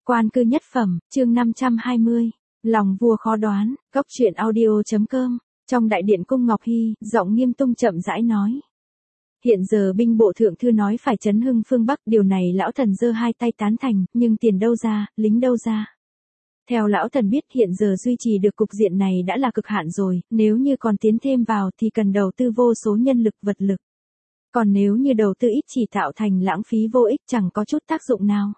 Quan cư nhất phẩm, chương 520. Lòng vua khó đoán, Cốc truyện audio.com. Trong đại điện cung Ngọc Hy, giọng Nghiêm Tung chậm rãi nói. Hiện giờ binh bộ thượng thư nói phải trấn hưng phương Bắc, điều này lão thần giơ hai tay tán thành, nhưng tiền đâu ra, lính đâu ra. Theo lão thần biết hiện giờ duy trì được cục diện này đã là cực hạn rồi, nếu như còn tiến thêm vào thì cần đầu tư vô số nhân lực vật lực. Còn nếu như đầu tư ít chỉ tạo thành lãng phí vô ích, chẳng có chút tác dụng nào.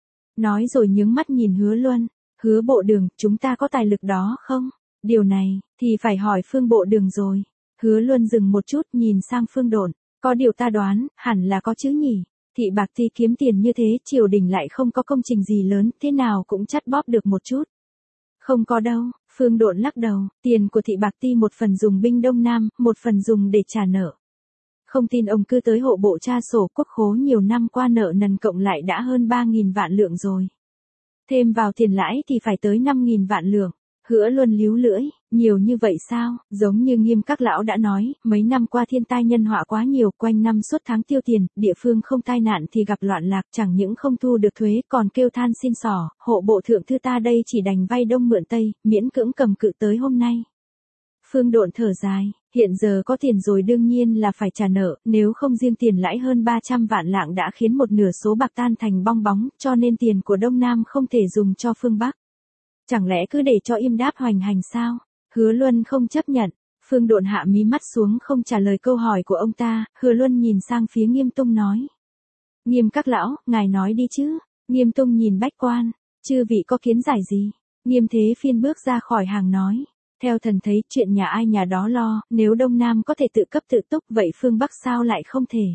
Nói rồi nhướng mắt nhìn Hứa Luân, Hứa bộ đường, chúng ta có tài lực đó không? Điều này, thì phải hỏi Phương bộ đường rồi. Hứa Luân dừng một chút nhìn sang Phương Độn, có điều ta đoán, hẳn là có chứ nhỉ. Thị Bạc Ti kiếm tiền như thế, triều đình lại không có công trình gì lớn, thế nào cũng chắt bóp được một chút. Không có đâu, Phương Độn lắc đầu, tiền của Thị Bạc Ti một phần dùng binh Đông Nam, một phần dùng để trả nợ. Không tin ông cứ tới hộ bộ tra sổ quốc khố nhiều năm qua nợ nần cộng lại đã hơn 3.000 vạn lượng rồi. Thêm vào tiền lãi thì phải tới 5.000 vạn lượng. Hứa Luân líu lưỡi, nhiều như vậy sao? Giống như Nghiêm các lão đã nói, mấy năm qua thiên tai nhân họa quá nhiều, quanh năm suốt tháng tiêu tiền, địa phương không tai nạn thì gặp loạn lạc, chẳng những không thu được thuế còn kêu than xin xỏ, hộ bộ thượng thư ta đây chỉ đành vay đông mượn tây, miễn cưỡng cầm cự tới hôm nay. Phương Độn thở dài, hiện giờ có tiền rồi đương nhiên là phải trả nợ, nếu không riêng tiền lãi hơn 300 vạn lạng đã khiến một nửa số bạc tan thành bong bóng, cho nên tiền của Đông Nam không thể dùng cho phương Bắc. Chẳng lẽ cứ để cho Yêm Đáp hoành hành sao? Hứa Luân không chấp nhận. Phương Độn hạ mí mắt xuống không trả lời câu hỏi của ông ta, Hứa Luân nhìn sang phía Nghiêm Tung nói. Nghiêm các lão, ngài nói đi chứ. Nghiêm Tung nhìn Bách Quan, chư vị có kiến giải gì? Nghiêm Thế Phiên bước ra khỏi hàng nói. Theo thần thấy chuyện nhà ai nhà đó lo, nếu Đông Nam có thể tự cấp tự túc vậy phương Bắc sao lại không thể?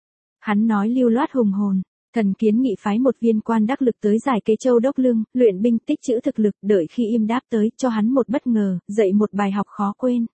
Hắn nói lưu loát hùng hồn. Thần kiến nghị phái một viên quan đắc lực tới giải Kế Châu Đốc Lương, luyện binh tích trữ thực lực, đợi khi Yêm Đáp tới, cho hắn một bất ngờ, dạy một bài học khó quên.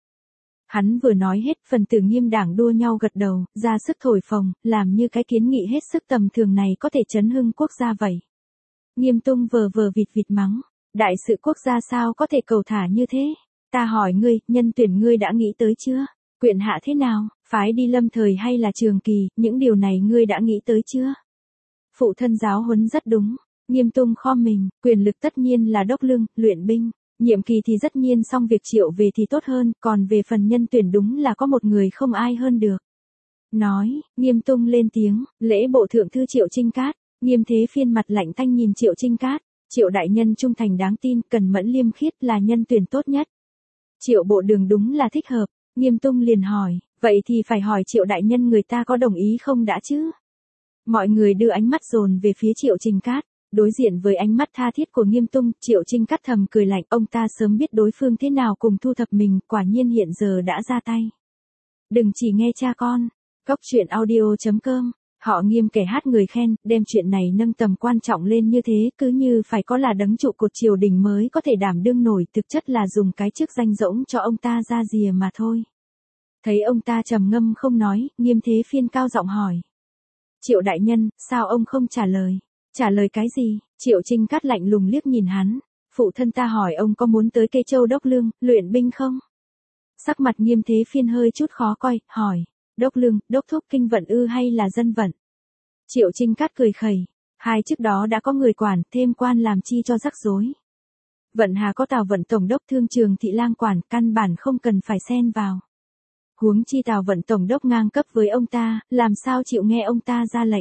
Hắn vừa nói hết, phần tử Nghiêm đảng đua nhau gật đầu, ra sức thổi phồng, làm như cái kiến nghị hết sức tầm thường này có thể chấn hưng quốc gia vậy. Nghiêm Tung vờ vờ vịt vịt mắng, đại sự quốc gia sao có thể cầu thả như thế? Ta hỏi ngươi, nhân tuyển ngươi đã nghĩ tới chưa? Quyện hạ thế nào, phái đi Lâm Thời hay là Trường Kỳ, những điều này ngươi đã nghĩ tới chưa? Phụ thân giáo huấn rất đúng. Nghiêm Tung khom mình, quyền lực tất nhiên là đốc lương, luyện binh. Nhiệm kỳ thì rất nhiên xong việc triệu về thì tốt hơn, còn về phần nhân tuyển đúng là có một người không ai hơn được. Nói, Nghiêm Tung lên tiếng, lễ bộ thượng thư Triệu Trinh Cát. Nghiêm Thế Phiên mặt lạnh tanh nhìn Triệu Trinh Cát. Triệu đại nhân trung thành đáng tin, cần mẫn liêm khiết là nhân tuyển tốt nhất. Triệu bộ đường đúng là thích hợp. Nghiêm Tung liền hỏi, vậy thì phải hỏi Triệu đại nhân người ta có đồng ý không đã chứ? Mọi người đưa ánh mắt dồn về phía Triệu Trinh Cát, đối diện với ánh mắt tha thiết của Nghiêm Tung, Triệu Trinh Cát thầm cười lạnh, ông ta sớm biết đối phương thế nào cùng thu thập mình, quả nhiên hiện giờ đã ra tay. Đừng chỉ nghe cha con. Cốc truyện audio.com. Họ Nghiêm kẻ hát người khen, đem chuyện này nâng tầm quan trọng lên như thế, cứ như phải có là đấng trụ cột triều đình mới có thể đảm đương nổi, thực chất là dùng cái chức danh rỗng cho ông ta ra rìa mà thôi. Thấy ông ta trầm ngâm không nói, Nghiêm Thế Phiên cao giọng hỏi. Triệu đại nhân, sao ông không trả lời? Trả lời cái gì? Triệu Trinh Cát lạnh lùng liếc nhìn hắn. Phụ thân ta hỏi ông có muốn tới Kế Châu Đốc Lương, luyện binh không? Sắc mặt Nghiêm Thế Phiên hơi chút khó coi, hỏi. Đốc Lương, đốc thúc kinh vận ư hay là dân vận? Triệu Trinh Cát cười khẩy. Hai chức đó đã có người quản, thêm quan làm chi cho rắc rối. Vận hà có Tào Vận Tổng đốc Thương Trường Thị Lang quản, căn bản không cần phải xen vào. Huống chi Tào Vận Tổng đốc ngang cấp với ông ta, làm sao chịu nghe ông ta ra lệnh.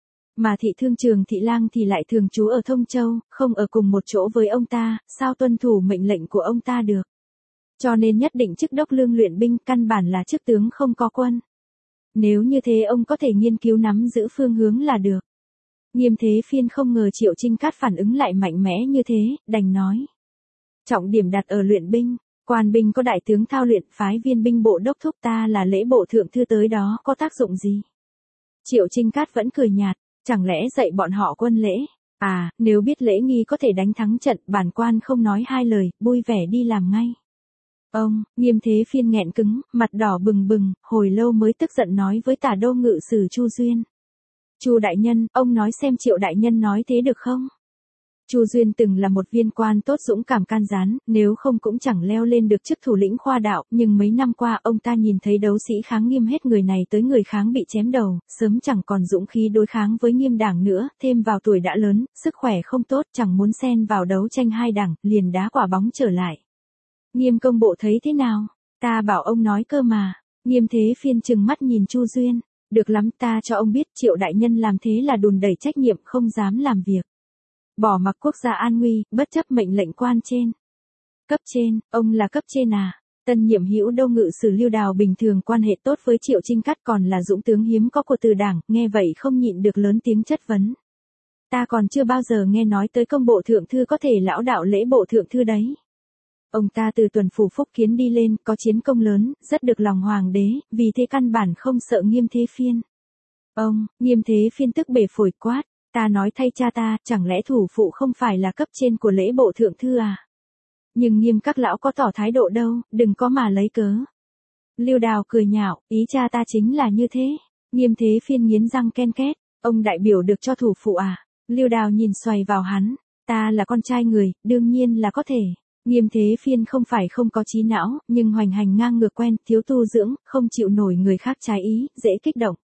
Mà Thị Thương Trường Thị Lang thì lại thường trú ở Thông Châu, không ở cùng một chỗ với ông ta, sao tuân thủ mệnh lệnh của ông ta được. Cho nên nhất định chức đốc lương luyện binh căn bản là chức tướng không có quân. Nếu như thế ông có thể nghiên cứu nắm giữ phương hướng là được. Nghiêm Thế Phiên không ngờ Triệu Trinh Cát phản ứng lại mạnh mẽ như thế, đành nói. Trọng điểm đặt ở luyện binh. Quan binh có đại tướng thao luyện, phái viên binh bộ đốc thúc ta là lễ bộ thượng thư tới đó có tác dụng gì? Triệu Trinh Cát vẫn cười nhạt, chẳng lẽ dạy bọn họ quân lễ? À, nếu biết lễ nghi có thể đánh thắng trận, bản quan không nói hai lời, vui vẻ đi làm ngay. Ông, Nghiêm Thế Phiên nghẹn cứng, mặt đỏ bừng bừng, hồi lâu mới tức giận nói với Tả Đô Ngự sử Chu Duyên. Chu đại nhân, ông nói xem Triệu đại nhân nói thế được không? Chu Duyên từng là một viên quan tốt dũng cảm can gián, nếu không cũng chẳng leo lên được chức thủ lĩnh khoa đạo, nhưng mấy năm qua ông ta nhìn thấy đấu sĩ Kháng Nghiêm hết người này tới người Kháng bị chém đầu, sớm chẳng còn dũng khí đối kháng với Nghiêm đảng nữa, thêm vào tuổi đã lớn, sức khỏe không tốt, chẳng muốn xen vào đấu tranh hai đảng, liền đá quả bóng trở lại. Nghiêm công bộ thấy thế nào? Ta bảo ông nói cơ mà. Nghiêm Thế Phiên trừng mắt nhìn Chu Duyên. Được lắm, ta cho ông biết Triệu đại nhân làm thế là đùn đẩy trách nhiệm, không dám làm việc. Bỏ mặc quốc gia an nguy, bất chấp mệnh lệnh quan trên. Cấp trên, ông là cấp trên à? Tân nhiệm hữu đô ngự sử Lưu Đào bình thường quan hệ tốt với Triệu Trinh Cát, còn là dũng tướng hiếm có của từ đảng, nghe vậy không nhịn được lớn tiếng chất vấn. Ta còn chưa bao giờ nghe nói tới công bộ thượng thư có thể lão đạo lễ bộ thượng thư đấy. Ông ta từ tuần phủ Phúc Kiến đi lên, có chiến công lớn, rất được lòng hoàng đế, vì thế căn bản không sợ Nghiêm Thế Phiên. Ông, Nghiêm Thế Phiên tức bể phổi quát, ta nói thay cha ta, chẳng lẽ thủ phụ không phải là cấp trên của lễ bộ thượng thư à? Nhưng Nghiêm các lão có tỏ thái độ đâu, đừng có mà lấy cớ. Lưu Đào cười nhạo, ý cha ta chính là như thế. Nghiêm Thế Phiên nghiến răng ken két, ông đại biểu được cho thủ phụ à? Lưu Đào nhìn xoay vào hắn, ta là con trai người, đương nhiên là có thể. Nghiêm Thế Phiên không phải không có trí não, nhưng hoành hành ngang ngược quen, thiếu tu dưỡng, không chịu nổi người khác trái ý, dễ kích động.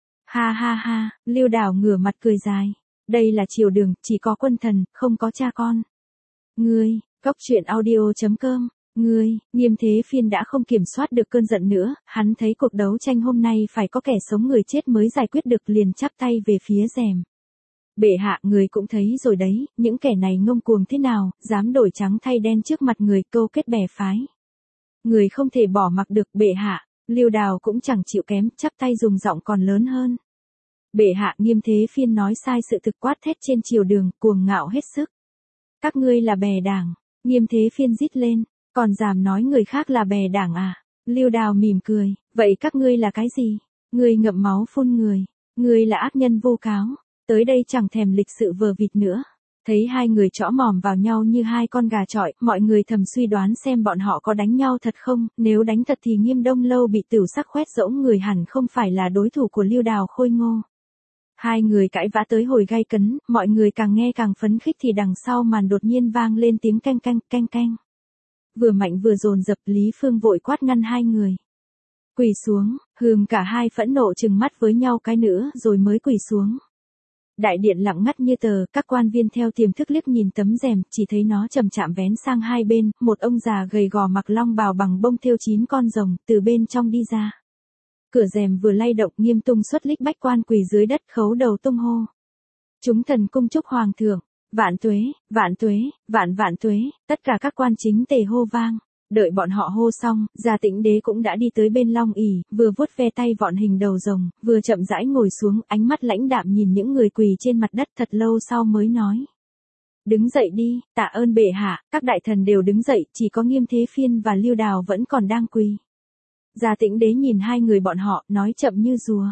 Ha ha ha, Lưu Đào ngửa mặt cười dài. Đây là triều đường, chỉ có quân thần, không có cha con. Ngươi, Cốc truyện audio.com, ngươi, Nghiêm Thế Phiên đã không kiểm soát được cơn giận nữa, hắn thấy cuộc đấu tranh hôm nay phải có kẻ sống người chết mới giải quyết được, liền chắp tay về phía rèm. Bệ hạ, người cũng thấy rồi đấy, những kẻ này ngông cuồng thế nào, dám đổi trắng thay đen trước mặt người, câu kết bè phái. Người không thể bỏ mặc được, bệ hạ. Lưu Đào cũng chẳng chịu kém, chắp tay dùng giọng còn lớn hơn. Bệ hạ, Nghiêm Thế Phiên nói sai sự thực, quát thét trên triều đường, cuồng ngạo hết sức. Các ngươi là bè đảng. Nghiêm Thế Phiên rít lên, còn dám nói người khác là bè đảng à? Lưu Đào mỉm cười, vậy các ngươi là cái gì? Ngươi ngậm máu phun người, ngươi là ác nhân vô cáo. Tới đây chẳng thèm lịch sự vờ vịt nữa. Thấy hai người chõ mồm vào nhau như hai con gà chọi, mọi người thầm suy đoán xem bọn họ có đánh nhau thật không, nếu đánh thật thì Nghiêm Đông Lâu bị tửu sắc khoét rỗng người hẳn không phải là đối thủ của Lưu Đào khôi ngô. Hai người cãi vã tới hồi gay cấn, mọi người càng nghe càng phấn khích thì đằng sau màn đột nhiên vang lên tiếng canh canh, canh canh. Vừa mạnh vừa dồn dập, Lý Phương vội quát ngăn hai người. Quỳ xuống, Hương cả hai phẫn nộ trừng mắt với nhau cái nữa rồi mới quỳ xuống. Đại điện lặng ngắt như tờ, các quan viên theo tiềm thức liếc nhìn tấm rèm, chỉ thấy nó chậm chạm vén sang hai bên, một ông già gầy gò mặc long bào bằng bông thêu 9 con rồng, từ bên trong đi ra. Cửa rèm vừa lay động, Nghiêm tung xuất lích bách quan quỳ dưới đất khấu đầu tung hô. Chúng thần cung chúc hoàng thượng, vạn tuế, vạn tuế, vạn vạn tuế, tất cả các quan chính tề hô vang. Đợi bọn họ hô xong, Gia Tĩnh Đế cũng đã đi tới bên long ỷ, vừa vuốt ve tay vọn hình đầu rồng, vừa chậm rãi ngồi xuống, ánh mắt lãnh đạm nhìn những người quỳ trên mặt đất, thật lâu sau mới nói. Đứng dậy đi, tạ ơn bệ hạ. Các đại thần đều đứng dậy, chỉ có Nghiêm Thế Phiên và Lưu Đào vẫn còn đang quỳ. Gia Tĩnh Đế nhìn hai người bọn họ, nói chậm như rùa.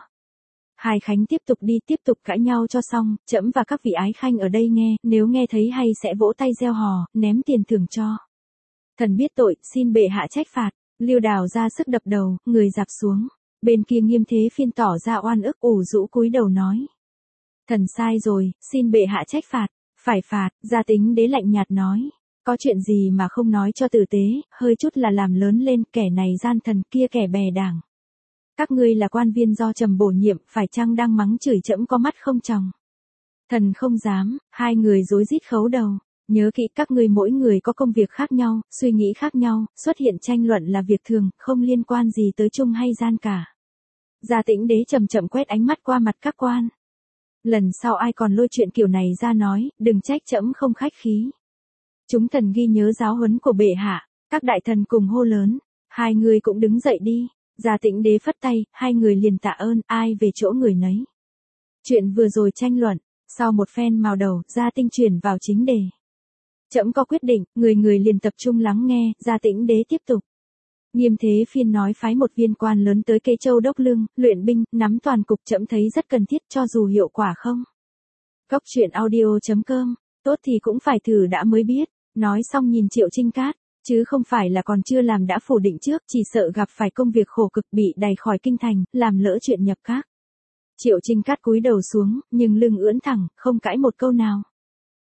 Hai khánh tiếp tục đi, tiếp tục cãi nhau cho xong, trẫm và các vị ái khanh ở đây nghe, nếu nghe thấy hay sẽ vỗ tay reo hò, ném tiền thưởng cho. Thần biết tội, xin bệ hạ trách phạt. Lưu Đào ra sức đập đầu, người dạp xuống. Bên kia Nghiêm Thế Phiên tỏ ra oan ức, ủ rũ cúi đầu nói. Thần sai rồi, xin bệ hạ trách phạt. Phải phạt, Gia Tĩnh Đế lạnh nhạt nói. Có chuyện gì mà không nói cho tử tế, hơi chút là làm lớn lên, kẻ này gian thần, kia kẻ bè đảng. Các ngươi là quan viên do trầm bổ nhiệm, phải chăng đang mắng chửi trẫm có mắt không tròng? Thần không dám. Hai người rối rít khấu đầu. Nhớ kỹ, các ngươi mỗi người có công việc khác nhau, suy nghĩ khác nhau, xuất hiện tranh luận là việc thường, không liên quan gì tới chung hay gian cả. Gia Tĩnh Đế chậm chậm quét ánh mắt qua mặt các quan. Lần sau ai còn lôi chuyện kiểu này ra nói, đừng trách trẫm không khách khí. Chúng thần ghi nhớ giáo huấn của bệ hạ. Các đại thần cùng hô lớn. Hai người cũng đứng dậy đi. Gia Tĩnh Đế phất tay, hai người liền tạ ơn, ai về chỗ người nấy. Chuyện vừa rồi tranh luận, sau một phen mào đầu, Gia Tinh chuyển vào chính đề. Trẫm có quyết định, người người liền tập trung lắng nghe. Gia Tĩnh Đế tiếp tục. Nghiêm Thế Phiên nói phái một viên quan lớn tới Kê Châu đốc lương, luyện binh, nắm toàn cục, trẫm thấy rất cần thiết, cho dù hiệu quả không. Cốc truyện audio.com, tốt thì cũng phải thử đã mới biết. Nói xong nhìn Triệu Trinh Cát, chứ không phải là còn chưa làm đã phủ định trước, chỉ sợ gặp phải công việc khổ cực bị đày khỏi kinh thành, làm lỡ chuyện nhập các. Triệu Trinh Cát cúi đầu xuống, nhưng lưng ưỡn thẳng, không cãi một câu nào.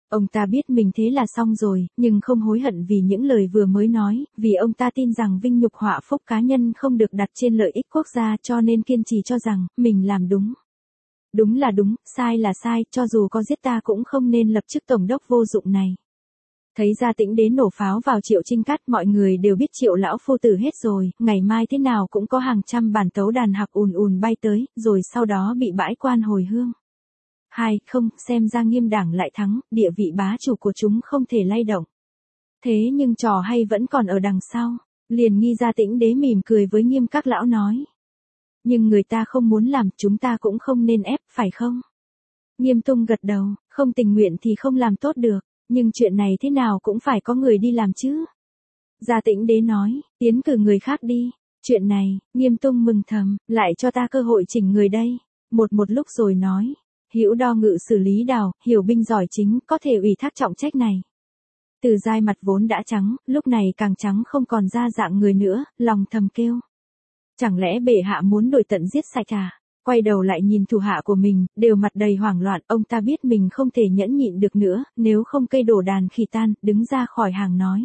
Ông ta biết mình thế là xong rồi, nhưng không hối hận vì những lời vừa mới nói, vì ông ta tin rằng vinh nhục họa phúc cá nhân không được đặt trên lợi ích quốc gia, cho nên kiên trì cho rằng mình làm đúng. Đúng là đúng, sai là sai, cho dù có giết ta cũng không nên lập chức tổng đốc vô dụng này. Thấy Gia Tĩnh Đế nổ pháo vào Triệu Trinh Cát, mọi người đều biết Triệu lão phu tử hết rồi, ngày mai thế nào cũng có hàng trăm bản tấu đàn hạc ùn ùn bay tới, rồi sau đó bị bãi quan hồi hương. Không, xem ra Nghiêm đảng lại thắng, địa vị bá chủ của chúng không thể lay động. Thế nhưng trò hay vẫn còn ở đằng sau. Liền Nghi Gia Tĩnh Đế mỉm cười với Nghiêm các lão nói. Nhưng người ta không muốn làm, chúng ta cũng không nên ép, phải không? Nghiêm Tung gật đầu, không tình nguyện thì không làm tốt được, nhưng chuyện này thế nào cũng phải có người đi làm chứ. Gia Tĩnh Đế nói, tiến cử người khác đi. Chuyện này, Nghiêm Tung mừng thầm, lại cho ta cơ hội chỉnh người đây. Một lúc rồi nói. Hữu Đo ngự xử Lý Đào, hiểu binh giỏi chính, có thể ủy thác trọng trách này. Từ Giai mặt vốn đã trắng, lúc này càng trắng không còn ra dạng người nữa, lòng thầm kêu. Chẳng lẽ bệ hạ muốn đuổi tận giết sạch à? Quay đầu lại nhìn thủ hạ của mình, đều mặt đầy hoảng loạn, ông ta biết mình không thể nhẫn nhịn được nữa, nếu không cây đổ đàn khỉ tan, đứng ra khỏi hàng nói.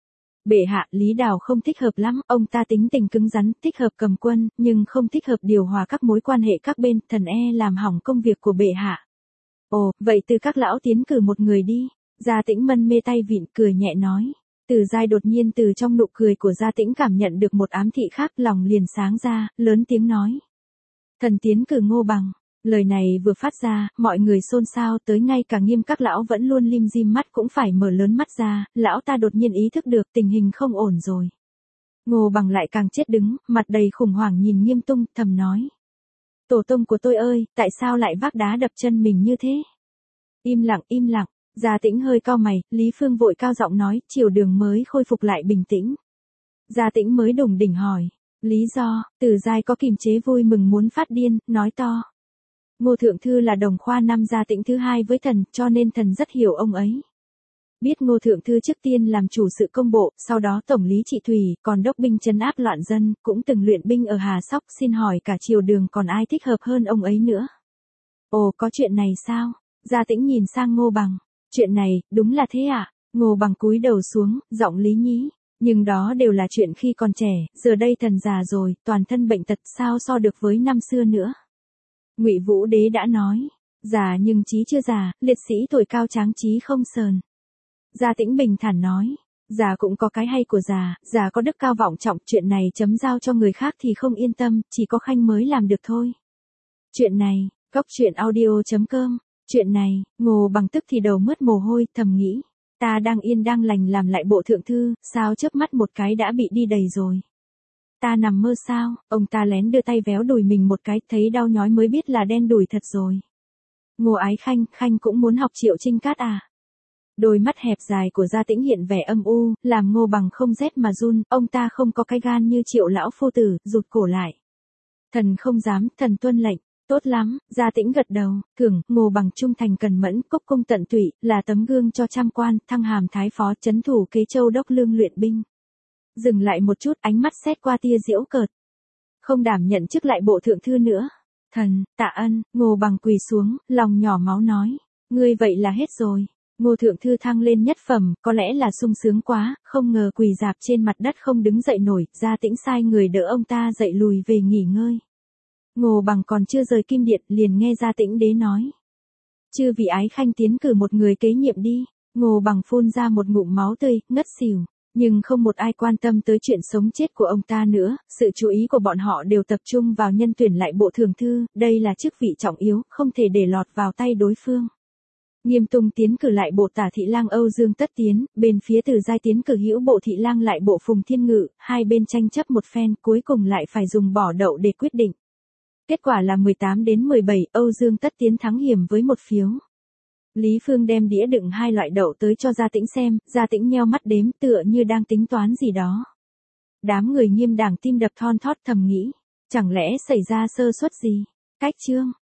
Bệ hạ, Lý Đào không thích hợp lắm, ông ta tính tình cứng rắn, thích hợp cầm quân, nhưng không thích hợp điều hòa các mối quan hệ các bên, thần làm hỏng công việc của bệ hạ. Ồ, vậy từ các lão tiến cử một người đi. Gia Tĩnh mân mê tay vịn cười nhẹ nói. Từ Giai đột nhiên từ trong nụ cười của Gia Tĩnh cảm nhận được một ám thị khác, lòng liền sáng ra, lớn tiếng nói. Thần tiến cử Ngô Bằng. Lời này vừa phát ra, mọi người xôn xao, tới ngay cả Nghiêm các lão vẫn luôn lim dim mắt cũng phải mở lớn mắt ra, lão ta đột nhiên ý thức được tình hình không ổn rồi. Ngô Bằng lại càng chết đứng, mặt đầy khủng hoảng nhìn Nghiêm Tung, thầm nói. Tổ tông của tôi ơi, tại sao lại vác đá đập chân mình như thế? Im lặng, im lặng. Gia Tĩnh hơi cau mày, Lý Phương vội cao giọng nói, triều đường mới khôi phục lại bình tĩnh. Gia Tĩnh mới đủng đỉnh hỏi. Lý do, Từ Giai có kiềm chế vui mừng muốn phát điên, nói to. Ngô Thượng Thư là đồng khoa năm Gia Tĩnh thứ hai với thần, cho nên thần rất hiểu ông ấy. Biết Ngô Thượng Thư trước tiên làm chủ sự công bộ, sau đó tổng lý trị thủy, còn đốc binh trấn áp loạn dân, cũng từng luyện binh ở Hà Sóc, xin hỏi cả triều đường còn ai thích hợp hơn ông ấy nữa. Ồ, có chuyện này sao? Gia Tĩnh nhìn sang Ngô Bằng. Chuyện này, đúng là thế ạ. Ngô Bằng cúi đầu xuống, giọng lý nhí. Nhưng đó đều là chuyện khi còn trẻ, giờ đây thần già rồi, toàn thân bệnh tật, sao so được với năm xưa nữa. Ngụy Vũ Đế đã nói, già nhưng trí chưa già, liệt sĩ tuổi cao tráng trí không sờn. Gia Tĩnh bình thản nói, già cũng có cái hay của già có đức cao vọng trọng, chuyện này chấm giao cho người khác thì không yên tâm, chỉ có Khanh mới làm được thôi. Chuyện này, Cóc Truyện Audio.com. Chuyện này, Ngô Bằng tức thì đầu mướt mồ hôi, thầm nghĩ. Ta đang yên đang lành làm lại bộ thượng thư, sao chớp mắt một cái đã bị đi đầy rồi. Ta nằm mơ sao, ông ta lén đưa tay véo đùi mình một cái, thấy đau nhói mới biết là đen đùi thật rồi. Ngô Ái Khanh, Khanh cũng muốn học Triệu Trinh Cát à? Đôi mắt hẹp dài của Gia Tĩnh hiện vẻ âm u, làm Ngô Bằng không rét mà run, ông ta không có cái gan như Triệu lão phu tử, rụt cổ lại. Thần không dám, thần tuân lệnh. Tốt lắm, Gia Tĩnh gật đầu, thưởng, Ngô Bằng trung thành cần mẫn, cốc cung tận tụy, là tấm gương cho trăm quan, thăng hàm thái phó, trấn thủ Kế Châu đốc lương luyện binh. Dừng lại một chút, ánh mắt xét qua tia giễu cợt. Không đảm nhận chức lại bộ thượng thư nữa. Thần, tạ ân, Ngô Bằng quỳ xuống, lòng nhỏ máu nói. Ngươi vậy là hết rồi. Ngô thượng thư thăng lên nhất phẩm, có lẽ là sung sướng quá, không ngờ quỳ rạp trên mặt đất không đứng dậy nổi, Gia Tĩnh sai người đỡ ông ta dậy lùi về nghỉ ngơi. Ngô Bằng còn chưa rời kim điện, liền nghe Gia Tĩnh Đế nói. Chư vị Ái Khanh tiến cử một người kế nhiệm đi. Ngô Bằng phun ra một ngụm máu tươi, ngất xỉu. Nhưng không một ai quan tâm tới chuyện sống chết của ông ta nữa, sự chú ý của bọn họ đều tập trung vào nhân tuyển lại bộ thường thư, đây là chức vị trọng yếu, không thể để lọt vào tay đối phương. Nghiêm Tung tiến cử lại bộ tả thị lang Âu Dương Tất Tiến, bên phía Từ Giai tiến cử hữu bộ thị lang lại bộ Phùng Thiên Ngự, hai bên tranh chấp một phen, cuối cùng lại phải dùng bỏ đậu để quyết định. Kết quả là 18-17, Âu Dương Tất Tiến thắng hiểm với một phiếu. Lý Phương đem đĩa đựng hai loại đậu tới cho Gia Tĩnh xem, Gia Tĩnh nheo mắt đếm tựa như đang tính toán gì đó. Đám người Nghiêm đảng tim đập thon thót thầm nghĩ, chẳng lẽ xảy ra sơ suất gì? Cách chương